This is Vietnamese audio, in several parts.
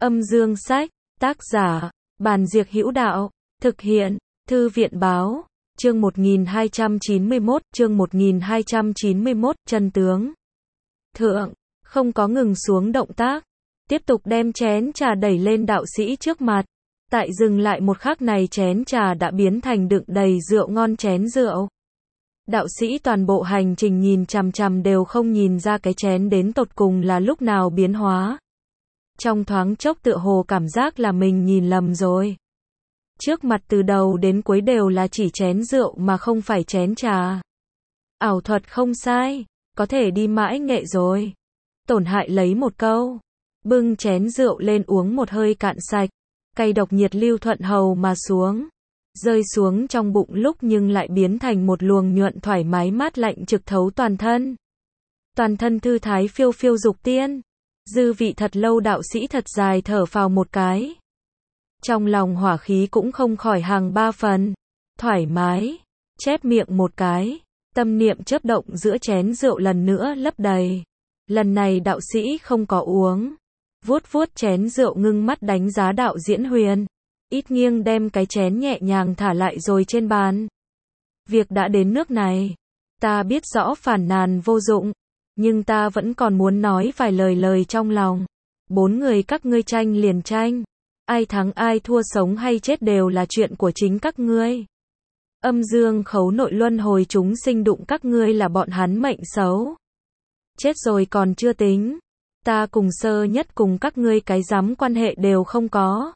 Âm dương sách, tác giả, Bàn Diệc Hữu Đạo, thực hiện, Thư viện báo, chương 1291, chân tướng. Thượng, không có ngừng xuống động tác, tiếp tục đem chén trà đẩy lên đạo sĩ trước mặt. Tại dừng lại một khắc này chén trà đã biến thành đựng đầy rượu ngon chén rượu. Đạo sĩ toàn bộ hành trình nhìn chằm chằm đều không nhìn ra cái chén đến tột cùng là lúc nào biến hóa. Trong thoáng chốc tựa hồ cảm giác là mình nhìn lầm rồi. Trước mặt từ đầu đến cuối đều là chỉ chén rượu mà không phải chén trà. Ảo thuật không sai, có thể đi mãi nghệ rồi. Tổn hại lấy một câu. Bưng chén rượu lên uống một hơi cạn sạch. Cay độc nhiệt lưu thuận hầu mà xuống. Rơi xuống trong bụng lúc nhưng lại biến thành một luồng nhuận thoải mái mát lạnh trực thấu toàn thân. Toàn thân thư thái phiêu phiêu dục tiên. Dư vị thật lâu đạo sĩ thật dài thở phào một cái. Trong lòng hỏa khí cũng không khỏi hàng 3 phần. Thoải mái. Chép miệng một cái. Tâm niệm chớp động giữa chén rượu lần nữa lấp đầy. Lần này đạo sĩ không có uống. Vuốt vuốt chén rượu ngưng mắt đánh giá đạo diễn Huyền. Ít nghiêng đem cái chén nhẹ nhàng thả lại rồi trên bàn. Việc đã đến nước này. Ta biết rõ phản nàn vô dụng. Nhưng ta vẫn còn muốn nói vài lời trong lòng. 4 người các ngươi tranh liền tranh. Ai thắng ai thua sống hay chết đều là chuyện của chính các ngươi. Âm dương khấu nội luân hồi chúng sinh đụng các ngươi là bọn hắn mệnh xấu. Chết rồi còn chưa tính. Ta cùng sơ nhất cùng các ngươi cái dám quan hệ đều không có.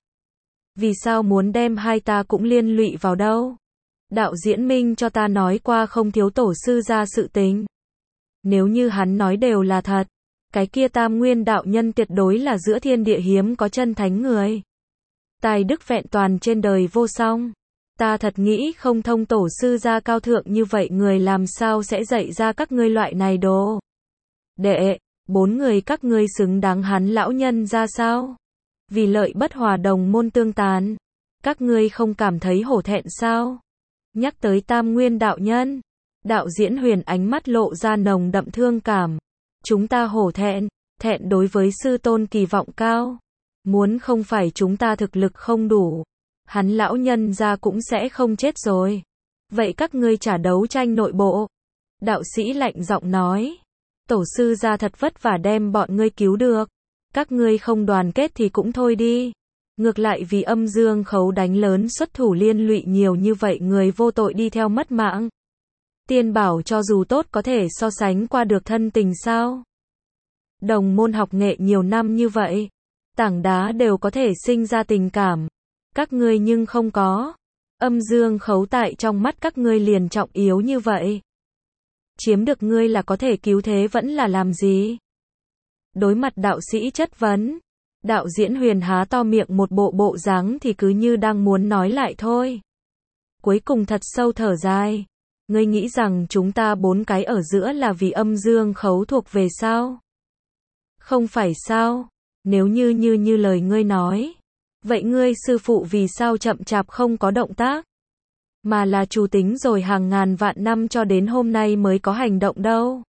Vì sao muốn đem hai ta cũng liên lụy vào đâu? Đạo diễn Minh cho ta nói qua không thiếu tổ sư ra sự tình. Nếu như hắn nói đều là thật, cái kia Tam Nguyên đạo nhân tuyệt đối là giữa thiên địa hiếm có chân thánh người. Tài đức vẹn toàn trên đời vô song. Ta thật nghĩ không thông tổ sư gia cao thượng như vậy người làm sao sẽ dạy ra các ngươi loại này đồ. Đệ, 4 người các ngươi xứng đáng hắn lão nhân ra sao? Vì lợi bất hòa đồng môn tương tàn. Các ngươi không cảm thấy hổ thẹn sao? Nhắc tới Tam Nguyên đạo nhân. Đạo diễn Huyền ánh mắt lộ ra nồng đậm thương cảm. Chúng ta hổ thẹn, thẹn đối với sư tôn kỳ vọng cao. Muốn không phải chúng ta thực lực không đủ, hắn lão nhân ra cũng sẽ không chết rồi. Vậy các ngươi trả đấu tranh nội bộ. Đạo sĩ lạnh giọng nói. Tổ sư ra thật vất vả đem bọn ngươi cứu được. Các ngươi không đoàn kết thì cũng thôi đi. Ngược lại vì âm dương khấu đánh lớn xuất thủ liên lụy nhiều như vậy người vô tội đi theo mất mạng. Tiên bảo cho dù tốt có thể so sánh qua được thân tình sao? Đồng môn học nghệ nhiều năm như vậy, tảng đá đều có thể sinh ra tình cảm. Các ngươi nhưng không có. Âm dương khấu tại trong mắt các ngươi liền trọng yếu như vậy. Chiếm được ngươi là có thể cứu thế vẫn là làm gì? Đối mặt đạo sĩ chất vấn, đạo diễn Huyền há to miệng một bộ dáng thì cứ như đang muốn nói lại thôi. Cuối cùng thật sâu thở dài. Ngươi nghĩ rằng chúng ta 4 cái ở giữa là vì âm dương khấu thuộc về sao? Không phải sao? Nếu như lời ngươi nói. Vậy ngươi sư phụ vì sao chậm chạp không có động tác? Mà là chủ tính rồi hàng ngàn vạn năm cho đến hôm nay mới có hành động đâu.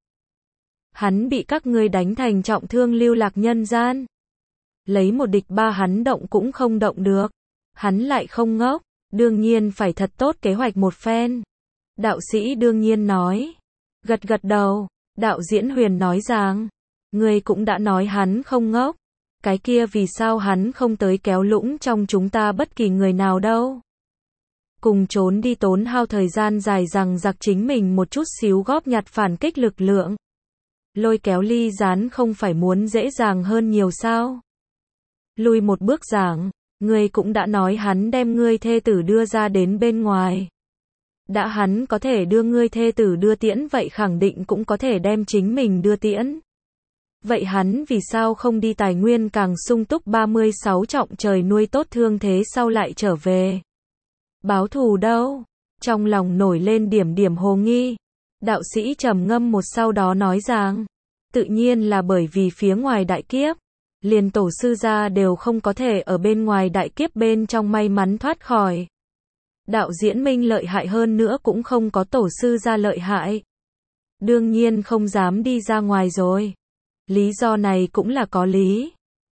Hắn bị các ngươi đánh thành trọng thương lưu lạc nhân gian. Lấy 1 địch 3 hắn động cũng không động được. Hắn lại không ngốc, đương nhiên phải thật tốt kế hoạch một phen. Đạo sĩ đương nhiên nói. Gật đầu, đạo diễn Huyền nói rằng, ngươi cũng đã nói hắn không ngốc. Cái kia vì sao hắn không tới kéo lũng trong chúng ta bất kỳ người nào đâu. Cùng trốn đi tốn hao thời gian dài rằng giặc chính mình một chút xíu góp nhặt phản kích lực lượng. Lôi kéo ly gián không phải muốn dễ dàng hơn nhiều sao. Lùi một bước giảng, ngươi cũng đã nói hắn đem ngươi thê tử đưa ra đến bên ngoài. Đã hắn có thể đưa ngươi thê tử đưa tiễn vậy khẳng định cũng có thể đem chính mình đưa tiễn. Vậy hắn vì sao không đi tài nguyên càng sung túc 36 trọng trời nuôi tốt thương thế sau lại trở về? Báo thù đâu? Trong lòng nổi lên điểm hồ nghi. Đạo sĩ trầm ngâm một sau đó nói rằng, tự nhiên là bởi vì phía ngoài đại kiếp, liền tổ sư gia đều không có thể ở bên ngoài đại kiếp bên trong may mắn thoát khỏi. Đạo diễn Minh lợi hại hơn nữa cũng không có tổ sư gia lợi hại. Đương nhiên không dám đi ra ngoài rồi. Lý do này cũng là có lý.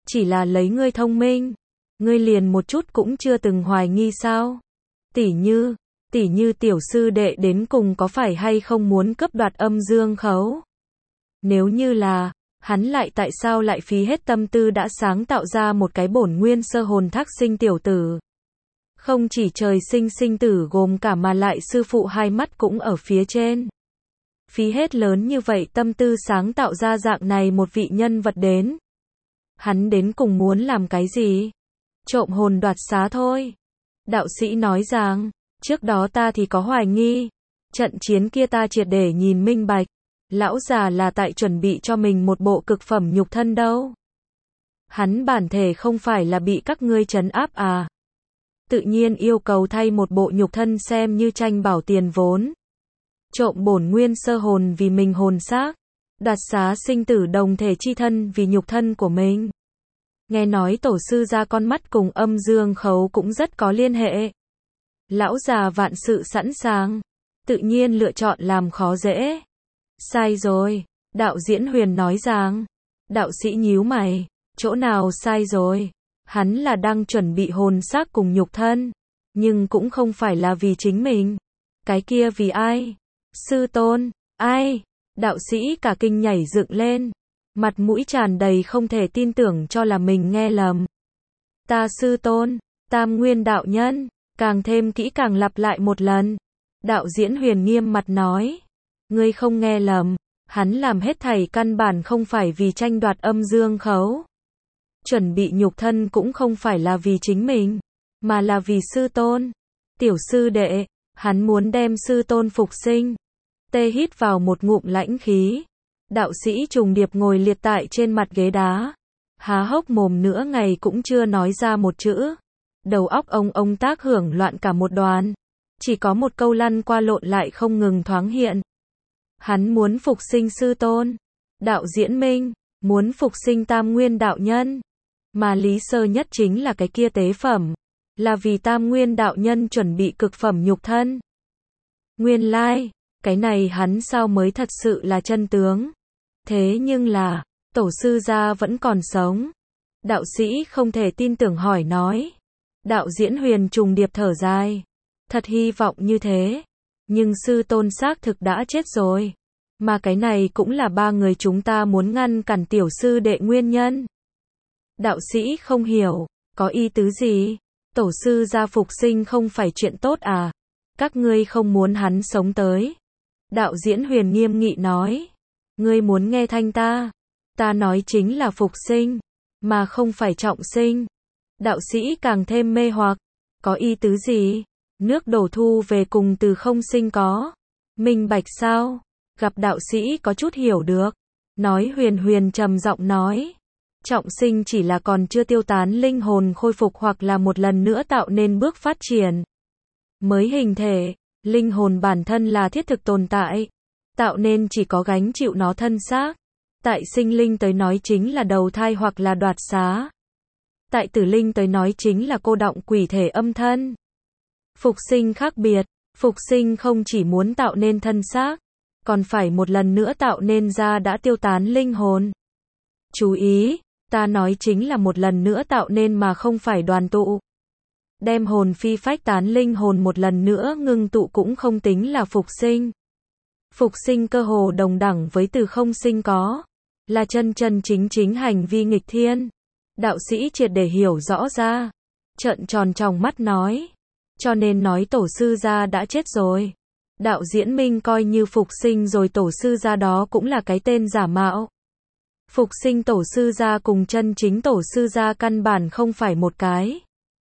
Chỉ là lấy ngươi thông minh, ngươi liền một chút cũng chưa từng hoài nghi sao? Tỉ như tiểu sư đệ đến cùng có phải hay không muốn cướp đoạt âm dương khấu? Nếu như là, hắn lại tại sao lại phí hết tâm tư đã sáng tạo ra một cái bổn nguyên sơ hồn thác sinh tiểu tử? Không chỉ trời sinh sinh tử gồm cả mà lại sư phụ hai mắt cũng ở phía trên. Phí hết lớn như vậy tâm tư sáng tạo ra dạng này một vị nhân vật đến. Hắn đến cùng muốn làm cái gì? Trộm hồn đoạt xá thôi. Đạo sĩ nói rằng, trước đó ta thì có hoài nghi. Trận chiến kia ta triệt để nhìn minh bạch. Lão già là tại chuẩn bị cho mình một bộ cực phẩm nhục thân đâu. Hắn bản thể không phải là bị các ngươi trấn áp à? Tự nhiên yêu cầu thay một bộ nhục thân xem như tranh bảo tiền vốn. Trộm bổn nguyên sơ hồn vì mình hồn xác, đoạt xá sinh tử đồng thể chi thân vì nhục thân của mình. Nghe nói tổ sư gia con mắt cùng âm dương khấu cũng rất có liên hệ. Lão già vạn sự sẵn sàng, tự nhiên lựa chọn làm khó dễ. Sai rồi, đạo diễn Huyền nói rằng. Đạo sĩ nhíu mày, chỗ nào sai rồi? Hắn là đang chuẩn bị hồn xác cùng nhục thân, nhưng cũng không phải là vì chính mình. Cái kia vì ai? Sư tôn, ai? Đạo sĩ cả kinh nhảy dựng lên, mặt mũi tràn đầy không thể tin tưởng cho là mình nghe lầm. Ta sư tôn, Tam Nguyên đạo nhân, càng thêm kỹ càng lặp lại một lần. Đạo diễn Huyền nghiêm mặt nói, ngươi không nghe lầm, hắn làm hết thảy căn bản không phải vì tranh đoạt âm dương khấu. Chuẩn bị nhục thân cũng không phải là vì chính mình, mà là vì sư tôn. Tiểu sư đệ, hắn muốn đem sư tôn phục sinh. Tê hít vào một ngụm lãnh khí. Đạo sĩ trùng điệp ngồi liệt tại trên mặt ghế đá. Há hốc mồm nửa ngày cũng chưa nói ra một chữ. Đầu óc ông tác hưởng loạn cả một đoàn. Chỉ có một câu lăn qua lộn lại không ngừng thoáng hiện. Hắn muốn phục sinh sư tôn. Đạo diễn Minh, muốn phục sinh Tam Nguyên đạo nhân. Mà lý sơ nhất chính là cái kia tế phẩm. Là vì Tam Nguyên đạo nhân chuẩn bị cực phẩm nhục thân. Nguyên lai, cái này hắn sao mới thật sự là chân tướng. Thế nhưng là, tổ sư gia vẫn còn sống. Đạo sĩ không thể tin tưởng hỏi nói. Đạo diễn Huyền trùng điệp thở dài. Thật hy vọng như thế. Nhưng sư tôn xác thực đã chết rồi. Mà cái này cũng là ba người chúng ta muốn ngăn cản tiểu sư đệ nguyên nhân. Đạo sĩ không hiểu, có ý tứ gì? Tổ sư gia phục sinh không phải chuyện tốt à? Các ngươi không muốn hắn sống tới. Đạo diễn Huyền nghiêm nghị nói. Ngươi muốn nghe thanh ta. Ta nói chính là phục sinh, mà không phải trọng sinh. Đạo sĩ càng thêm mê hoặc. Có ý tứ gì? Nước đổ thu về cùng từ không sinh có. Minh bạch sao? Gặp đạo sĩ có chút hiểu được. Nói Huyền trầm giọng nói. Trọng sinh chỉ là còn chưa tiêu tán linh hồn khôi phục hoặc là một lần nữa tạo nên bước phát triển. Mới hình thể, linh hồn bản thân là thiết thực tồn tại. Tạo nên chỉ có gánh chịu nó thân xác. Tại sinh linh tới nói chính là đầu thai hoặc là đoạt xá. Tại tử linh tới nói chính là cô đọng quỷ thể âm thân. Phục sinh khác biệt, phục sinh không chỉ muốn tạo nên thân xác, còn phải một lần nữa tạo nên ra đã tiêu tán linh hồn. Chú ý, ta nói chính là một lần nữa tạo nên mà không phải đoàn tụ. Đem hồn phi phách tán linh hồn một lần nữa ngưng tụ cũng không tính là phục sinh. Phục sinh cơ hồ đồng đẳng với từ không sinh có, là chân chính hành vi nghịch thiên. Đạo sĩ triệt để hiểu rõ ra, trợn tròn tròng mắt nói. Cho nên nói tổ sư gia đã chết rồi. Đạo diễn Minh coi như phục sinh rồi tổ sư gia đó cũng là cái tên giả mạo. Phục sinh tổ sư gia cùng chân chính tổ sư gia căn bản không phải một cái.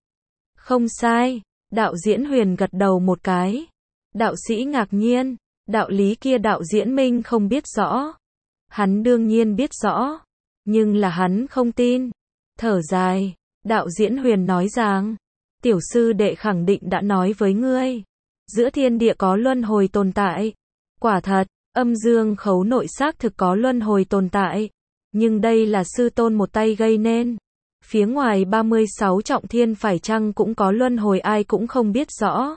Không sai, đạo diễn Huyền gật đầu một cái. Đạo sĩ ngạc nhiên, đạo lý kia đạo diễn Minh không biết rõ. Hắn đương nhiên biết rõ, nhưng là hắn không tin. Thở dài, đạo diễn Huyền nói rằng, tiểu sư đệ khẳng định đã nói với ngươi, giữa thiên địa có luân hồi tồn tại. Quả thật, âm dương khấu nội xác thực có luân hồi tồn tại, nhưng đây là sư tôn một tay gây nên. Phía ngoài 36 trọng thiên phải chăng cũng có luân hồi ai cũng không biết rõ.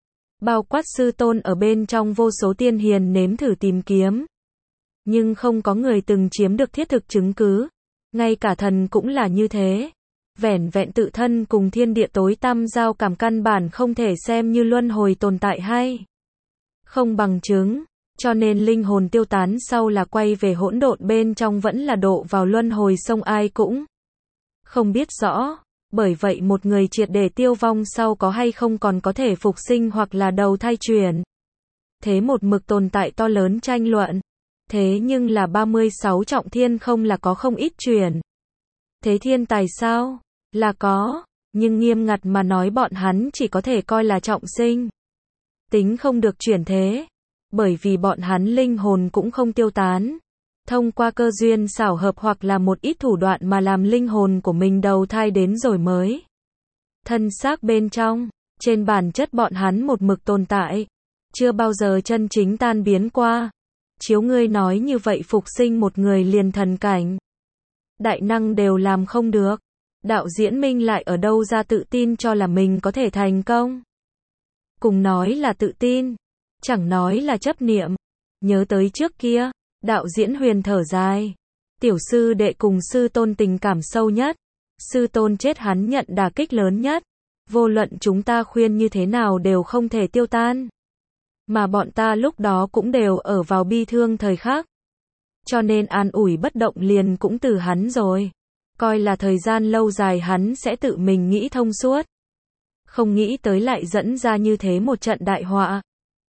Bao quát sư tôn ở bên trong vô số tiên hiền nếm thử tìm kiếm. Nhưng không có người từng chiếm được thiết thực chứng cứ. Ngay cả thần cũng là như thế. Vẻn vẹn tự thân cùng thiên địa tối tăm giao cảm căn bản không thể xem như luân hồi tồn tại hay không bằng chứng. Cho nên linh hồn tiêu tán sau là quay về hỗn độn, bên trong vẫn là độ vào luân hồi sông, ai cũng không biết rõ. Bởi vậy một người triệt để tiêu vong sau có hay không còn có thể phục sinh hoặc là đầu thai chuyển. Thế một mực tồn tại to lớn tranh luận. Thế nhưng là 36 trọng thiên không là có không ít chuyển. Thế thiên tài sao? Là có. Nhưng nghiêm ngặt mà nói bọn hắn chỉ có thể coi là trọng sinh. Tính không được chuyển thế. Bởi vì bọn hắn linh hồn cũng không tiêu tán. Thông qua cơ duyên xảo hợp hoặc là một ít thủ đoạn mà làm linh hồn của mình đầu thai đến rồi mới thân xác bên trong. Trên bản chất bọn hắn một mực tồn tại. Chưa bao giờ chân chính tan biến qua. Chiếu ngươi nói như vậy phục sinh một người liền thần cảnh. Đại năng đều làm không được. Đạo Diễn Minh lại ở đâu ra tự tin cho là mình có thể thành công. Cùng nói là tự tin. Chẳng nói là chấp niệm. Nhớ tới trước kia. Đạo Diễn Huyền thở dài. Tiểu sư đệ cùng sư tôn tình cảm sâu nhất. Sư tôn chết hắn nhận đả kích lớn nhất. Vô luận chúng ta khuyên như thế nào đều không thể tiêu tan. Mà bọn ta lúc đó cũng đều ở vào bi thương thời khắc. Cho nên an ủi bất động liền cũng từ hắn rồi. Coi là thời gian lâu dài hắn sẽ tự mình nghĩ thông suốt. Không nghĩ tới lại dẫn ra như thế một trận đại họa.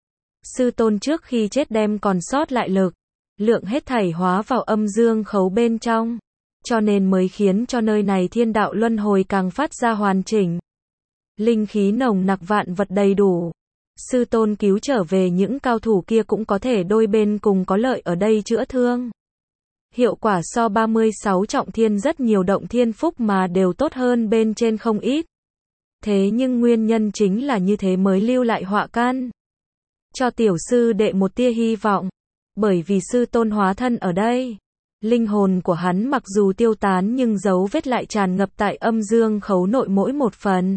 Sư tôn trước khi chết đem còn sót lại lực lượng hết thảy hóa vào âm dương khấu bên trong. Cho nên mới khiến cho nơi này thiên đạo luân hồi càng phát ra hoàn chỉnh. Linh khí nồng nặc, vạn vật đầy đủ. Sư tôn cứu trở về những cao thủ kia cũng có thể đôi bên cùng có lợi ở đây chữa thương. Hiệu quả so 36 trọng thiên rất nhiều động thiên phúc mà đều tốt hơn bên trên không ít. Thế nhưng nguyên nhân chính là như thế mới lưu lại họa căn. Cho tiểu sư đệ một tia hy vọng. Bởi vì sư tôn hóa thân ở đây. Linh hồn của hắn mặc dù tiêu tán nhưng dấu vết lại tràn ngập tại âm dương khấu nội mỗi một phần.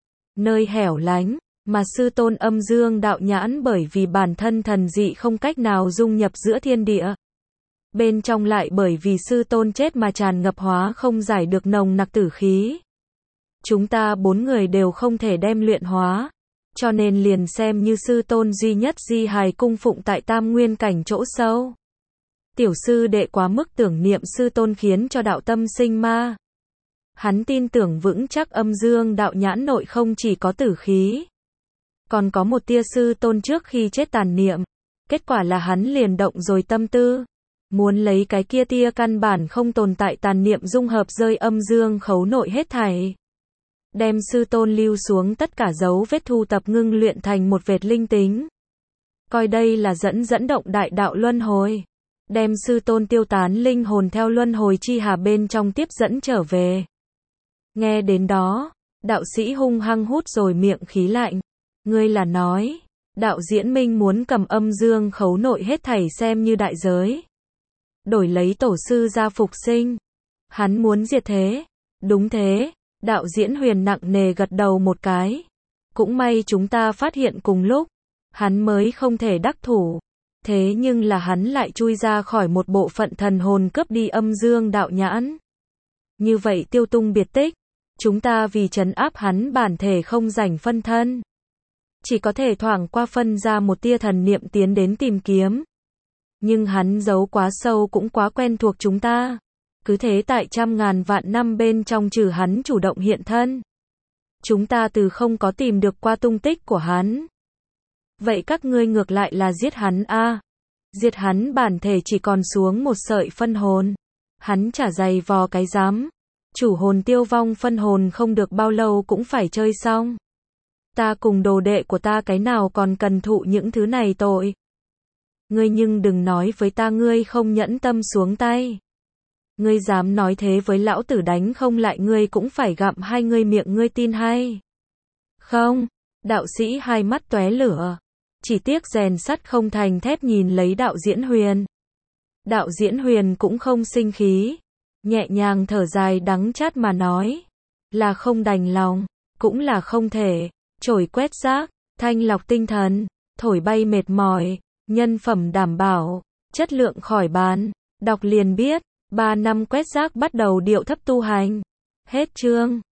Nơi hẻo lánh. Mà sư tôn âm dương đạo nhãn bởi vì bản thân thần dị không cách nào dung nhập giữa thiên địa. Bên trong lại bởi vì sư tôn chết mà tràn ngập hóa không giải được nồng nặc tử khí. Chúng ta 4 người đều không thể đem luyện hóa. Cho nên liền xem như sư tôn duy nhất di hài cung phụng tại tam nguyên cảnh chỗ sâu. Tiểu sư đệ quá mức tưởng niệm sư tôn khiến cho đạo tâm sinh ma. Hắn tin tưởng vững chắc âm dương đạo nhãn nội không chỉ có tử khí. Còn có một tia sư tôn trước khi chết tàn niệm. Kết quả là hắn liền động rồi tâm tư. Muốn lấy cái kia tia căn bản không tồn tại tàn niệm dung hợp rơi âm dương khấu nội hết thảy. Đem sư tôn lưu xuống tất cả dấu vết thu tập ngưng luyện thành một vệt linh tính. Coi đây là dẫn động đại đạo luân hồi. Đem sư tôn tiêu tán linh hồn theo luân hồi chi hà bên trong tiếp dẫn trở về. Nghe đến đó, đạo sĩ hung hăng hút rồi miệng khí lạnh. Ngươi là nói, đạo Diễn Minh muốn cầm âm dương khấu nội hết thảy xem như đại giới. Đổi lấy tổ sư ra phục sinh. Hắn muốn diệt thế. Đúng thế, đạo Diễn Huyền nặng nề gật đầu một cái. Cũng may chúng ta phát hiện cùng lúc. Hắn mới không thể đắc thủ. Thế nhưng là hắn lại chui ra khỏi một bộ phận thần hồn cướp đi âm dương đạo nhãn. Như vậy tiêu tung biệt tích. Chúng ta vì trấn áp hắn bản thể không rảnh phân thân. Chỉ có thể thoảng qua phân ra một tia thần niệm tiến đến tìm kiếm. Nhưng hắn giấu quá sâu cũng quá quen thuộc chúng ta. Cứ thế tại trăm ngàn vạn năm bên trong trừ hắn chủ động hiện thân. Chúng ta từ không có tìm được qua tung tích của hắn. Vậy các ngươi ngược lại là giết hắn a? Diệt hắn bản thể chỉ còn xuống một sợi phân hồn. Hắn chả dày vò cái dám. Chủ hồn tiêu vong phân hồn không được bao lâu cũng phải chơi xong. Ta cùng đồ đệ của ta cái nào còn cần thụ những thứ này tội. Ngươi nhưng đừng nói với ta ngươi không nhẫn tâm xuống tay. Ngươi dám nói thế với lão tử đánh không lại ngươi cũng phải gặm hai ngươi miệng ngươi tin hay. Không, đạo sĩ hai mắt tóe lửa. Chỉ tiếc rèn sắt không thành thép nhìn lấy đạo Diễn Huyền. Đạo Diễn Huyền cũng không sinh khí. Nhẹ nhàng thở dài đắng chát mà nói. Là không đành lòng, cũng là không thể. Chổi quét rác, thanh lọc tinh thần, thổi bay mệt mỏi, nhân phẩm đảm bảo, chất lượng khỏi bàn. Đọc liền biết, 3 năm quét rác bắt đầu điệu thấp tu hành. Hết chương.